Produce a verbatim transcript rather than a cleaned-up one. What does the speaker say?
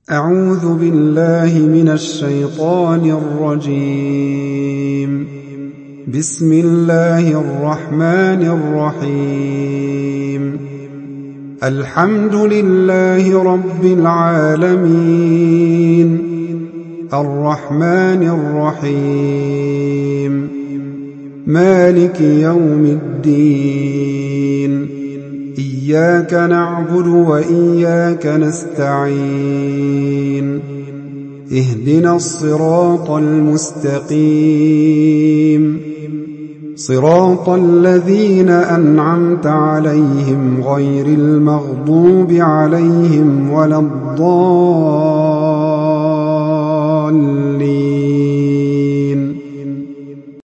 أعوذ بالله من الشيطان الرجيم. بسم الله الرحمن الرحيم. الحمد لله رب العالمين، الرحمن الرحيم، مالك يوم الدين، إياك نعبد وإياك نستعين، اهدنا الصراط المستقيم، صراط الذين أنعمت عليهم غير المغضوب عليهم ولا الضالين.